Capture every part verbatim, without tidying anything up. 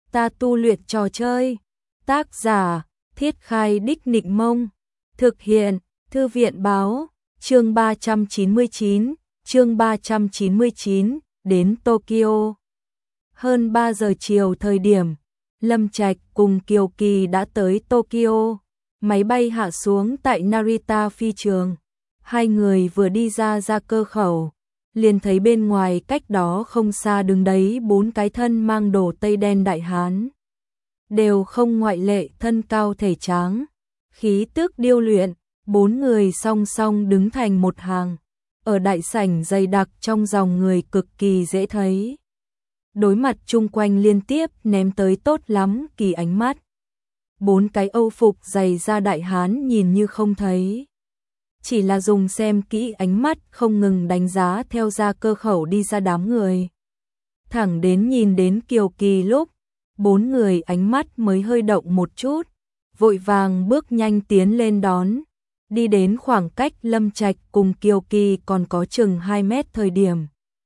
ta tu luyện trò chơi. Tác giả, Thiết Khai Đích Nịnh Mông. Thực hiện, Thư viện Báo. Chương ba trăm chín mươi chín, chương ba trăm chín mươi chín, đến Tokyo. Hơn ba giờ chiều thời điểm, Lâm Trạch cùng Kiều Kỳ đã tới Tokyo. Máy bay hạ xuống tại Narita phi trường. Hai người vừa đi ra ra cơ khẩu, liền thấy bên ngoài cách đó không xa đứng đấy bốn cái thân mang đồ tây đen đại hán. Đều không ngoại lệ thân cao thể tráng, khí tước điêu luyện, bốn người song song đứng thành một hàng. Ở đại sảnh dày đặc trong dòng người cực kỳ dễ thấy. Đối mặt chung quanh liên tiếp ném tới tốt lắm kỳ ánh mắt. Bốn cái âu phục dày da đại hán nhìn như không thấy. Chỉ là dùng xem kỹ ánh mắt không ngừng đánh giá theo ra cơ khẩu đi ra đám người. Thẳng đến nhìn đến Kiều Kỳ lúc, bốn người ánh mắt mới hơi động một chút, vội vàng bước nhanh tiến lên đón. Đi đến khoảng cách Lâm Trạch cùng Kiều Kỳ còn có chừng hai mét thời điểm.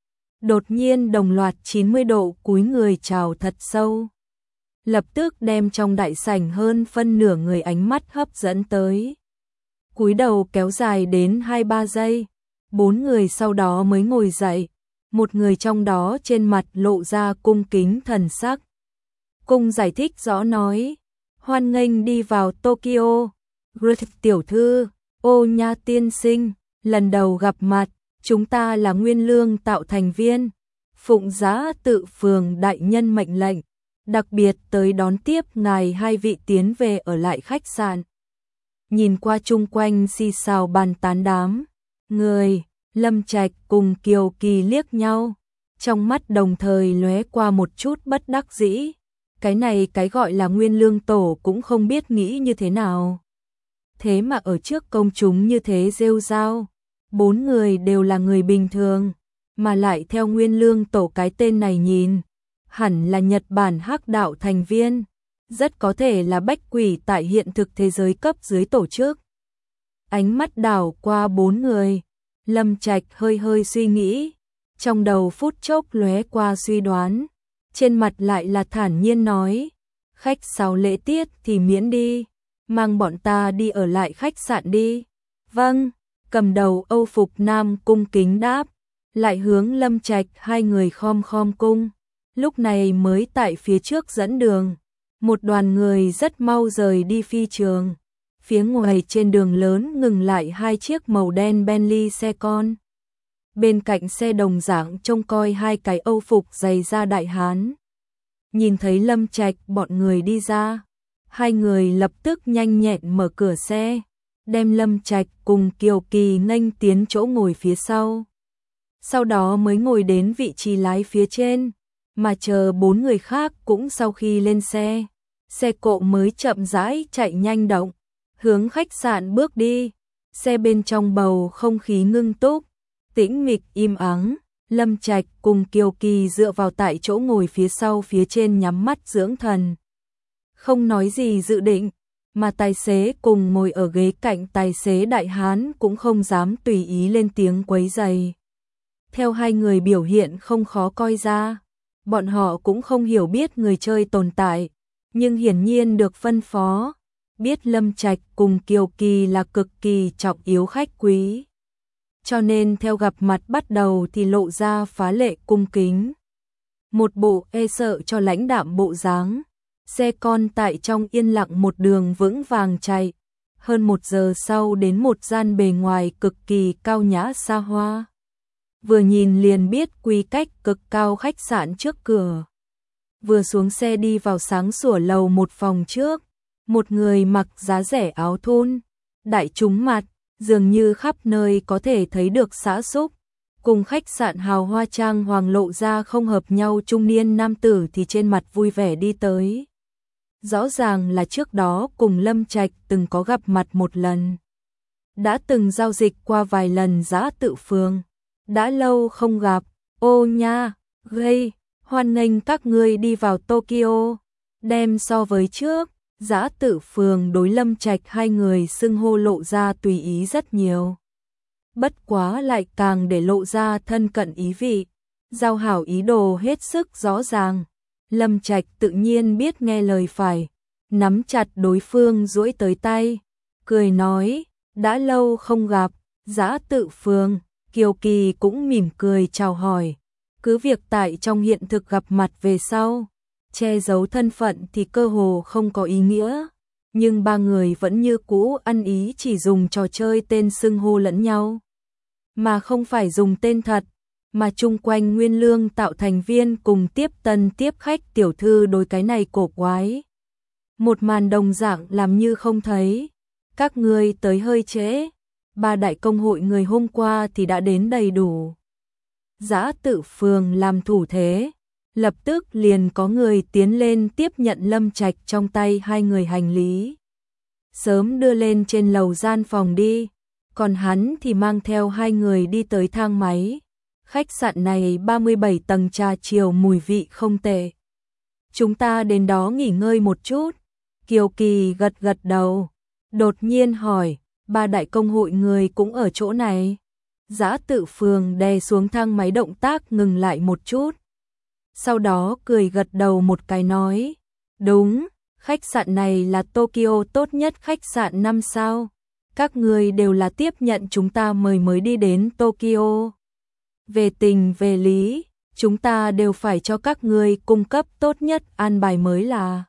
Đột nhiên đồng loạt chín mươi độ cúi người chào thật sâu. Lập tức đem trong đại sảnh hơn phân nửa người ánh mắt hấp dẫn tới. Cúi đầu kéo dài đến hai ba giây, bốn người sau đó mới ngồi dậy, một người trong đó trên mặt lộ ra cung kính thần sắc. Cung giải thích rõ nói, hoan nghênh đi vào Tokyo, Ruth tiểu thư, ô nha tiên sinh, lần đầu gặp mặt, chúng ta là Nguyên Lương tạo thành viên, phụng giá tự phường đại nhân mệnh lệnh, đặc biệt tới đón tiếp ngài hai vị tiến về ở lại khách sạn. Nhìn qua chung quanh xì xào bàn tán đám người, Lâm Trạch cùng Kiều Kỳ liếc nhau, trong mắt đồng thời lóe qua một chút bất đắc dĩ. Cái này cái gọi là Nguyên Lương tổ cũng không biết nghĩ như thế nào. Thế mà ở trước công chúng như thế rêu rao, bốn người đều là người bình thường, mà lại theo Nguyên Lương tổ cái tên này nhìn, hẳn là Nhật Bản hắc đạo thành viên. Rất có thể là bách quỷ tại hiện thực thế giới cấp dưới tổ chức. Ánh mắt đảo qua bốn người, Lâm Trạch hơi hơi suy nghĩ, trong đầu phút chốc lóe qua suy đoán, trên mặt lại là thản nhiên nói, khách sáu lễ tiết thì miễn đi, mang bọn ta đi ở lại khách sạn đi. Vâng, cầm đầu âu phục nam cung kính đáp, lại hướng Lâm Trạch hai người khom khom cung, lúc này mới tại phía trước dẫn đường. Một đoàn người rất mau rời đi phi trường. Phía ngoài trên đường lớn ngừng lại hai chiếc màu đen Bentley xe con. Bên cạnh xe đồng dạng trông coi hai cái âu phục dày da đại hán. Nhìn thấy Lâm Trạch bọn người đi ra, hai người lập tức nhanh nhẹn mở cửa xe, đem Lâm Trạch cùng Kiều Kỳ nghênh tiến chỗ ngồi phía sau. Sau đó mới ngồi đến vị trí lái phía trên, mà chờ bốn người khác cũng sau khi lên xe. Xe cộ mới chậm rãi chạy nhanh động, hướng khách sạn bước đi. Xe bên trong bầu không khí ngưng túc, tĩnh mịch im ắng. Lâm Trạch cùng Kiều Kỳ dựa vào tại chỗ ngồi phía sau phía trên nhắm mắt dưỡng thần. Không nói gì dự định, mà tài xế cùng ngồi ở ghế cạnh tài xế đại hán cũng không dám tùy ý lên tiếng quấy rầy. Theo hai người biểu hiện không khó coi ra, bọn họ cũng không hiểu biết người chơi tồn tại. Nhưng hiển nhiên được phân phó, biết Lâm Trạch cùng Kiều Kỳ là cực kỳ trọng yếu khách quý. Cho nên theo gặp mặt bắt đầu thì lộ ra phá lệ cung kính. Một bộ e sợ cho lãnh đạm bộ dáng. Xe con tại trong yên lặng một đường vững vàng chạy. Hơn một giờ sau đến một gian bề ngoài cực kỳ cao nhã xa hoa. Vừa nhìn liền biết quy cách cực cao khách sạn trước cửa. Vừa xuống xe đi vào sáng sủa lầu một phòng trước, một người mặc giá rẻ áo thun, đại trúng mặt, dường như khắp nơi có thể thấy được xã xúc, cùng khách sạn hào hoa trang hoàng lộ ra không hợp nhau trung niên nam tử thì trên mặt vui vẻ đi tới. Rõ ràng là trước đó cùng Lâm Trạch từng có gặp mặt một lần. Đã từng giao dịch qua vài lần Giã Tự Phường. Đã lâu không gặp, ô nha, gây. Hoan nghênh các ngươi đi vào Tokyo. Đem so với trước, Giã Tự Phường đối Lâm Trạch hai người xưng hô lộ ra tùy ý rất nhiều. Bất quá lại càng để lộ ra thân cận ý vị, giao hảo ý đồ hết sức rõ ràng. Lâm Trạch tự nhiên biết nghe lời phải, nắm chặt đối phương duỗi tới tay, cười nói, đã lâu không gặp, Dã Tự Phường. Kiều Kỳ cũng mỉm cười chào hỏi, cứ việc tại trong hiện thực gặp mặt về sau, che giấu thân phận thì cơ hồ không có ý nghĩa, nhưng ba người vẫn như cũ ăn ý chỉ dùng trò chơi tên xưng hô lẫn nhau, mà không phải dùng tên thật, mà chung quanh Nguyên Lương tạo thành viên cùng tiếp tân tiếp khách tiểu thư đối cái này cổ quái. Một màn đồng dạng làm như không thấy, các ngươi tới hơi trễ, ba đại công hội người hôm qua thì đã đến đầy đủ. Dã Tự Phường làm thủ thế, lập tức liền có người tiến lên tiếp nhận Lâm Trạch trong tay hai người hành lý. Sớm đưa lên trên lầu gian phòng đi, còn hắn thì mang theo hai người đi tới thang máy. Khách sạn này ba mươi bảy tầng, trà chiều mùi vị không tệ. Chúng ta đến đó nghỉ ngơi một chút. Kiều Kỳ gật gật đầu, đột nhiên hỏi, ba đại công hội người cũng ở chỗ này. Dã Tự Phường đè xuống thang máy, động tác ngừng lại một chút. Sau đó cười gật đầu một cái nói, đúng, khách sạn này là Tokyo tốt nhất khách sạn năm sao. Các người đều là tiếp nhận chúng ta mời mới đi đến Tokyo. Về tình về lý, chúng ta đều phải cho các người cung cấp tốt nhất an bài mới là.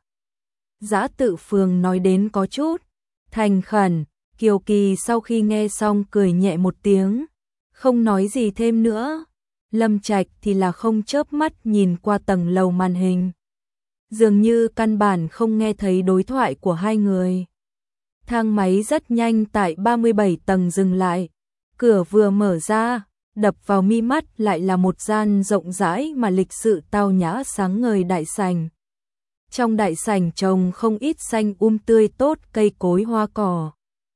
Dã Tự Phường nói đến có chút thành khẩn. Kiều Kỳ sau khi nghe xong cười nhẹ một tiếng, không nói gì thêm nữa. Lâm Trạch thì là không chớp mắt nhìn qua tầng lầu màn hình, dường như căn bản không nghe thấy đối thoại của hai người. Thang máy rất nhanh tại ba mươi bảy tầng dừng lại, cửa vừa mở ra, đập vào mi mắt lại là một gian rộng rãi mà lịch sự tao nhã sáng ngời đại sảnh. Trong đại sảnh trồng không ít xanh um tươi tốt cây cối hoa cỏ.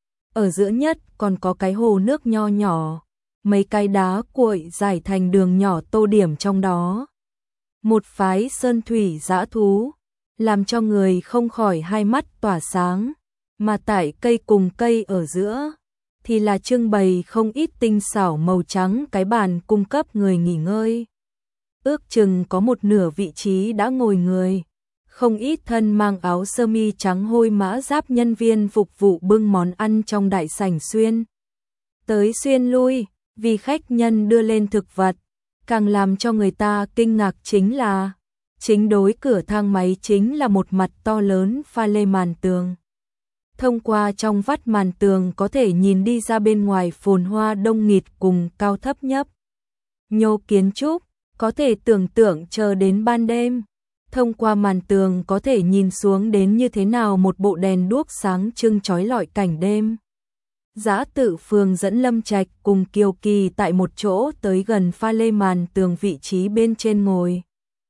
Ở giữa nhất còn có cái hồ nước nho nhỏ, mấy cái đá cuội giải thành đường nhỏ tô điểm trong đó. Một phái sơn thủy dã thú, làm cho người không khỏi hai mắt tỏa sáng, mà tại cây cùng cây ở giữa thì là trưng bày không ít tinh xảo màu trắng cái bàn cung cấp người nghỉ ngơi. Ước chừng có một nửa vị trí đã ngồi người, không ít thân mang áo sơ mi trắng hôi mã giáp nhân viên phục vụ bưng món ăn trong đại sảnh xuyên tới xuyên lui, vì khách nhân đưa lên thực vật. Càng làm cho người ta kinh ngạc chính là, chính đối cửa thang máy chính là một mặt to lớn pha lê màn tường. Thông qua trong vắt màn tường có thể nhìn đi ra bên ngoài phồn hoa đông nghịt cùng cao thấp nhấp nhô kiến trúc, có thể tưởng tượng chờ đến ban đêm. Thông qua màn tường có thể nhìn xuống đến như thế nào một bộ đèn đuốc sáng trưng chói lọi cảnh đêm. Dã Tự Phường dẫn Lâm Trạch cùng Kiều Kỳ tại một chỗ tới gần pha lê màn tường vị trí bên trên ngồi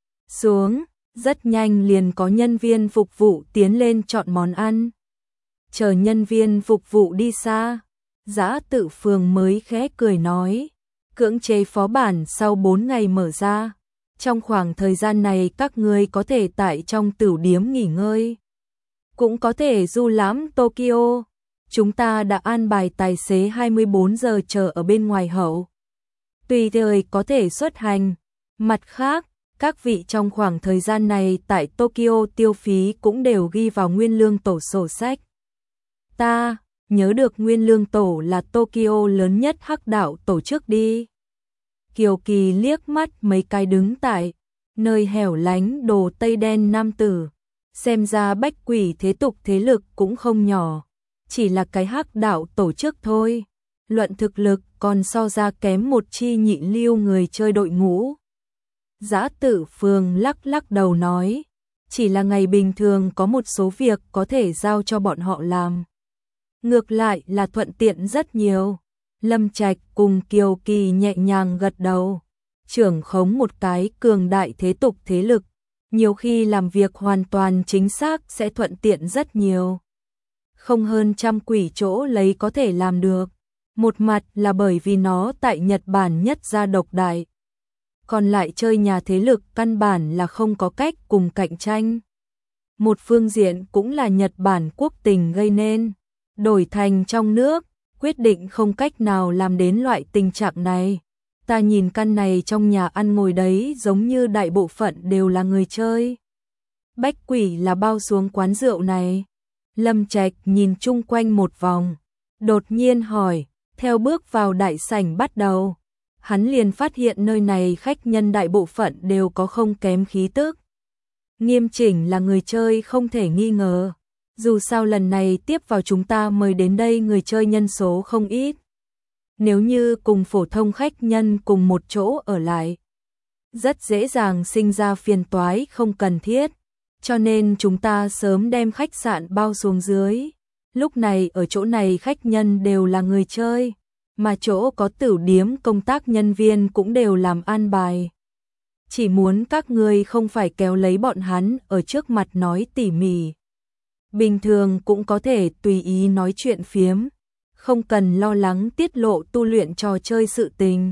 xuống, rất nhanh liền có nhân viên phục vụ tiến lên chọn món ăn. Chờ nhân viên phục vụ đi xa, Dã Tự Phường mới khẽ cười nói, cưỡng chế phó bản sau bốn ngày mở ra. Trong khoảng thời gian này các ngươi có thể tại trong tửu điếm nghỉ ngơi, cũng có thể du lãm Tokyo. Chúng ta đã an bài tài xế hai mươi bốn giờ chờ ở bên ngoài hậu, tùy thời có thể xuất hành. Mặt khác, các vị trong khoảng thời gian này tại Tokyo tiêu phí cũng đều ghi vào Nguyên Lương Tổ sổ sách. Ta nhớ được Nguyên Lương Tổ là Tokyo lớn nhất hắc đạo tổ chức đi. Kiều Kỳ liếc mắt mấy cái đứng tại nơi hẻo lánh đồ tây đen nam tử, xem ra bách quỷ thế tục thế lực cũng không nhỏ, chỉ là cái hắc đạo tổ chức thôi. Luận thực lực còn so ra kém một chi nhị lưu người chơi đội ngũ. Dã Tự Phường lắc lắc đầu nói, chỉ là ngày bình thường có một số việc có thể giao cho bọn họ làm, ngược lại là thuận tiện rất nhiều. Lâm Trạch cùng Kiều Kỳ nhẹ nhàng gật đầu, trưởng khống một cái cường đại thế tục thế lực, nhiều khi làm việc hoàn toàn chính xác sẽ thuận tiện rất nhiều. Không hơn trăm quỷ chỗ lấy có thể làm được, một mặt là bởi vì nó tại Nhật Bản nhất gia độc đại, còn lại chơi nhà thế lực căn bản là không có cách cùng cạnh tranh. Một phương diện cũng là Nhật Bản quốc tình gây nên, đổi thành trong nước, quyết định không cách nào làm đến loại tình trạng này. Ta nhìn căn này trong nhà ăn ngồi đấy giống như đại bộ phận đều là người chơi. Bách Quỷ là bao xuống quán rượu này? Lâm Trạch nhìn chung quanh một vòng, đột nhiên hỏi, theo bước vào đại sảnh bắt đầu. Hắn liền phát hiện nơi này khách nhân đại bộ phận đều có không kém khí tức. Nghiêm chỉnh là người chơi không thể nghi ngờ. Dù sao lần này tiếp vào chúng ta mời đến đây người chơi nhân số không ít. Nếu như cùng phổ thông khách nhân cùng một chỗ ở lại, rất dễ dàng sinh ra phiền toái không cần thiết. Cho nên chúng ta sớm đem khách sạn bao xuống dưới. Lúc này ở chỗ này khách nhân đều là người chơi, mà chỗ có tửu điếm công tác nhân viên cũng đều làm an bài. Chỉ muốn các ngươi không phải kéo lấy bọn hắn ở trước mặt nói tỉ mỉ. Bình thường cũng có thể tùy ý nói chuyện phiếm, không cần lo lắng tiết lộ tu luyện trò chơi sự tình.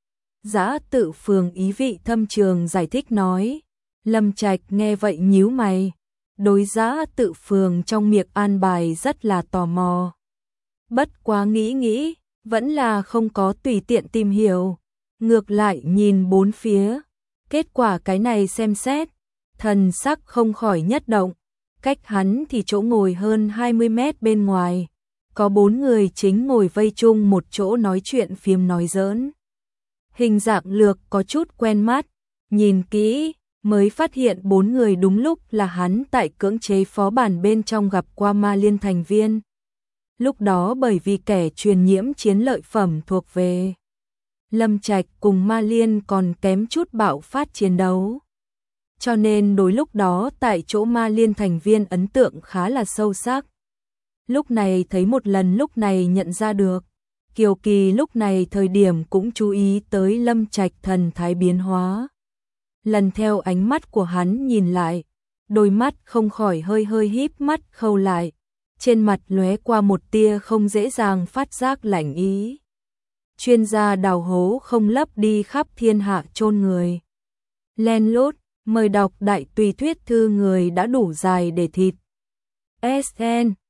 Dã Tự Phường ý vị thâm trường giải thích nói. Lâm Trạch nghe vậy nhíu mày, đối Dã Tự Phường trong miệng an bài rất là tò mò. Bất quá nghĩ nghĩ, vẫn là không có tùy tiện tìm hiểu, ngược lại nhìn bốn phía. Kết quả cái này xem xét, thần sắc không khỏi nhất động. Cách hắn thì chỗ ngồi hơn hai mươi mét bên ngoài, có bốn người chính ngồi vây chung một chỗ nói chuyện phiếm nói giỡn. Hình dạng lược có chút quen mắt, nhìn kỹ mới phát hiện bốn người đúng lúc là hắn tại cưỡng chế phó bản bên trong gặp qua Ma Liên thành viên. Lúc đó bởi vì kẻ truyền nhiễm chiến lợi phẩm thuộc về Lâm Trạch cùng Ma Liên còn kém chút bạo phát chiến đấu. Cho nên đối lúc đó tại chỗ Ma Liên thành viên ấn tượng khá là sâu sắc. Lúc này thấy một lần lúc này nhận ra được. Kiều Kỳ lúc này thời điểm cũng chú ý tới Lâm Trạch thần thái biến hóa. Lần theo ánh mắt của hắn nhìn lại, đôi mắt không khỏi hơi hơi híp mắt khâu lại. Trên mặt lóe qua một tia không dễ dàng phát giác lạnh ý. Chuyên gia đào hố không lấp đi khắp thiên hạ chôn người. Len lút, mời đọc đại tùy thuyết thư người đã đủ dài để thịt. ét en